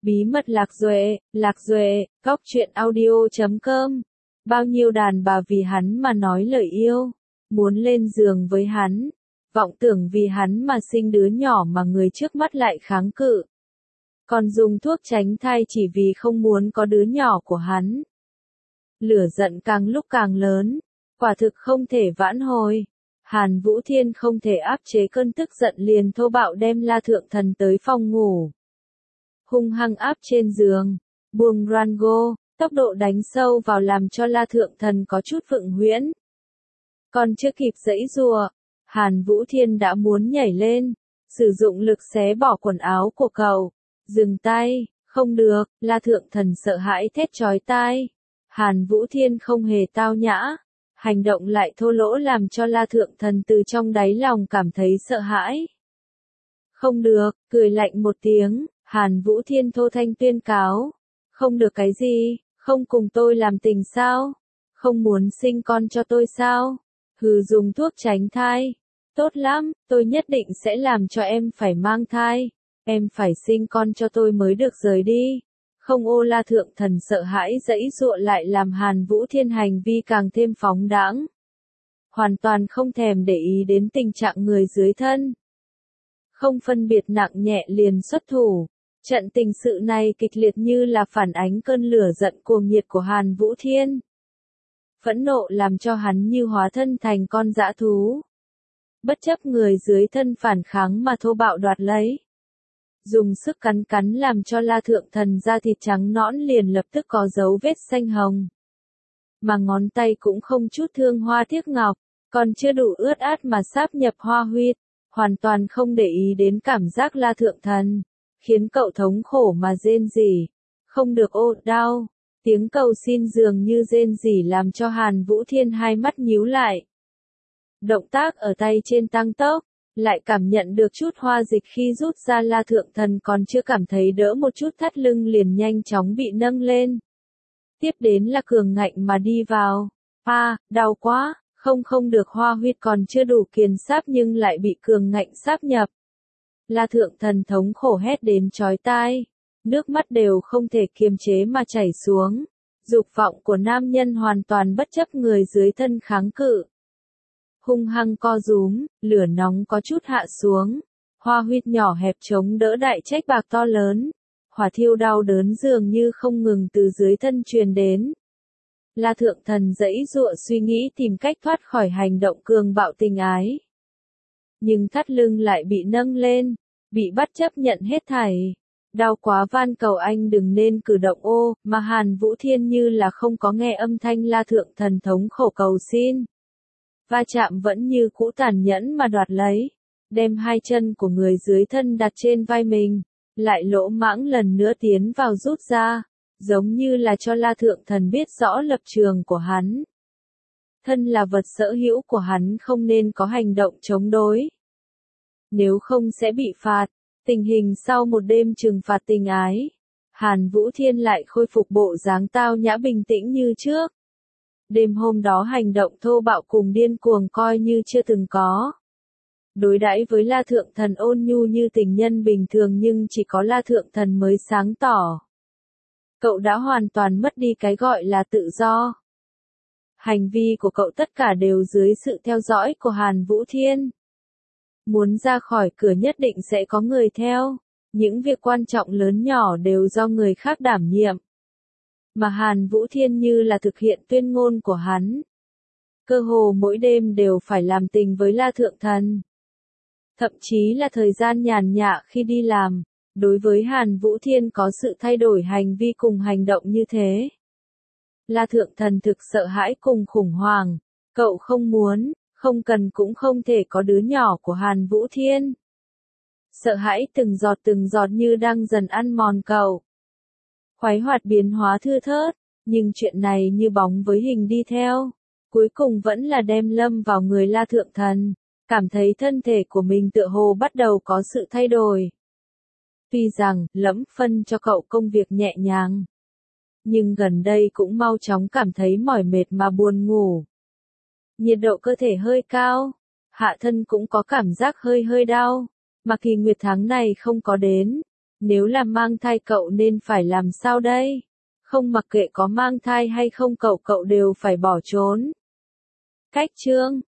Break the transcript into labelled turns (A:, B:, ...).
A: Bí mật Lạc Duệ, Góc truyện audio.com. Bao nhiêu đàn bà vì hắn mà nói lời yêu, muốn lên giường với hắn, vọng tưởng vì hắn mà sinh đứa nhỏ mà người trước mắt lại kháng cự. Còn dùng thuốc tránh thai chỉ vì không muốn có đứa nhỏ của hắn. Lửa giận càng lúc càng lớn, quả thực không thể vãn hồi. Hàn Vũ Thiên không thể áp chế cơn tức giận liền thô bạo đem La Thượng Thần tới phòng ngủ. Hung hăng áp trên giường, buông Rango, tốc độ đánh sâu vào làm cho La Thượng Thần có chút vựng huyễn. Còn chưa kịp giãy giụa, Hàn Vũ Thiên đã muốn nhảy lên, sử dụng lực xé bỏ quần áo của cậu. Dừng tay, không được, La Thượng Thần sợ hãi thét chói tai. Hàn Vũ Thiên không hề tao nhã, hành động lại thô lỗ làm cho La Thượng Thần từ trong đáy lòng cảm thấy sợ hãi. Không được, cười lạnh một tiếng, Hàn Vũ Thiên thô thanh tuyên cáo. Không được cái gì, không cùng tôi làm tình sao? Không muốn sinh con cho tôi sao? Hừ, dùng thuốc tránh thai. Tốt lắm, tôi nhất định sẽ làm cho em phải mang thai. Em phải sinh con cho tôi mới được rời đi. Không, ô La Thượng Thần sợ hãi giãy giụa lại làm Hàn Vũ Thiên hành vi càng thêm phóng đãng. Hoàn toàn không thèm để ý đến tình trạng người dưới thân. Không phân biệt nặng nhẹ liền xuất thủ. Trận tình sự này kịch liệt như là phản ánh cơn lửa giận cuồng nhiệt của Hàn Vũ Thiên. Phẫn nộ làm cho hắn như hóa thân thành con dã thú. Bất chấp người dưới thân phản kháng mà thô bạo đoạt lấy. Dùng sức cắn cắn làm cho La Thượng Thần da thịt trắng nõn liền lập tức có dấu vết xanh hồng. Mà ngón tay cũng không chút thương hoa tiếc ngọc, còn chưa đủ ướt át mà sáp nhập hoa huyết, hoàn toàn không để ý đến cảm giác La Thượng Thần, khiến cậu thống khổ mà rên rỉ. Không được, ô, đau. Tiếng cầu xin dường như rên rỉ làm cho Hàn Vũ Thiên hai mắt nhíu lại. Động tác ở tay trên tăng tốc, lại cảm nhận được chút hoa dịch khi rút ra. La Thượng Thần còn chưa cảm thấy đỡ một chút, thắt lưng liền nhanh chóng bị nâng lên. Tiếp đến là cường ngạnh mà đi vào. Đau quá, không được, hoa huyết còn chưa đủ kiền sáp nhưng lại bị cường ngạnh sáp nhập. La Thượng Thần thống khổ hét đến chói tai, nước mắt đều không thể kiềm chế mà chảy xuống. Dục vọng của nam nhân hoàn toàn bất chấp người dưới thân kháng cự. Hung hăng co rúm, lửa nóng có chút hạ xuống. Hoa huyết nhỏ hẹp chống đỡ đại trách bạc to lớn. Hỏa thiêu đau đớn dường như không ngừng từ dưới thân truyền đến. La Thượng Thần giãy giụa suy nghĩ tìm cách thoát khỏi hành động cường bạo tình ái. Nhưng thắt lưng lại bị nâng lên, bị bắt chấp nhận hết thảy. Đau quá, van cầu anh đừng nên cử động, ô, mà Hàn Vũ Thiên như là không có nghe âm thanh La Thượng Thần thống khổ cầu xin. Va chạm vẫn như cũ tàn nhẫn mà đoạt lấy, đem hai chân của người dưới thân đặt trên vai mình, lại lỗ mãng lần nữa tiến vào rút ra, giống như là cho La Thượng Thần biết rõ lập trường của hắn. Thân là vật sở hữu của hắn không nên có hành động chống đối. Nếu không sẽ bị phạt. Tình hình sau một đêm trừng phạt tình ái, Hàn Vũ Thiên lại khôi phục bộ dáng tao nhã bình tĩnh như trước. Đêm hôm đó hành động thô bạo cùng điên cuồng coi như chưa từng có. Đối đãi với La Thượng Thần ôn nhu như tình nhân bình thường, nhưng chỉ có La Thượng Thần mới sáng tỏ. Cậu đã hoàn toàn mất đi cái gọi là tự do. Hành vi của cậu tất cả đều dưới sự theo dõi của Hàn Vũ Thiên. Muốn ra khỏi cửa nhất định sẽ có người theo. Những việc quan trọng lớn nhỏ đều do người khác đảm nhiệm. Mà Hàn Vũ Thiên như là thực hiện tuyên ngôn của hắn. Cơ hồ mỗi đêm đều phải làm tình với La Thượng Thần. Thậm chí là thời gian nhàn nhã khi đi làm, đối với Hàn Vũ Thiên có sự thay đổi hành vi cùng hành động như thế. La Thượng Thần thực sợ hãi cùng khủng hoảng. Cậu không muốn, không cần cũng không thể có đứa nhỏ của Hàn Vũ Thiên. Sợ hãi từng giọt như đang dần ăn mòn cậu. Khoái hoạt biến hóa thưa thớt, nhưng chuyện này như bóng với hình đi theo. Cuối cùng vẫn là đem lâm vào người La Thượng Thần, cảm thấy thân thể của mình tựa hồ bắt đầu có sự thay đổi. Tuy rằng, lẫm phân cho cậu công việc nhẹ nhàng, nhưng gần đây cũng mau chóng cảm thấy mỏi mệt mà buồn ngủ. Nhiệt độ cơ thể hơi cao, hạ thân cũng có cảm giác hơi đau, mà kỳ nguyệt tháng này không có đến, Nếu là mang thai cậu nên phải làm sao đây? Không, mặc kệ có mang thai hay không cậu đều phải bỏ trốn. Cách chương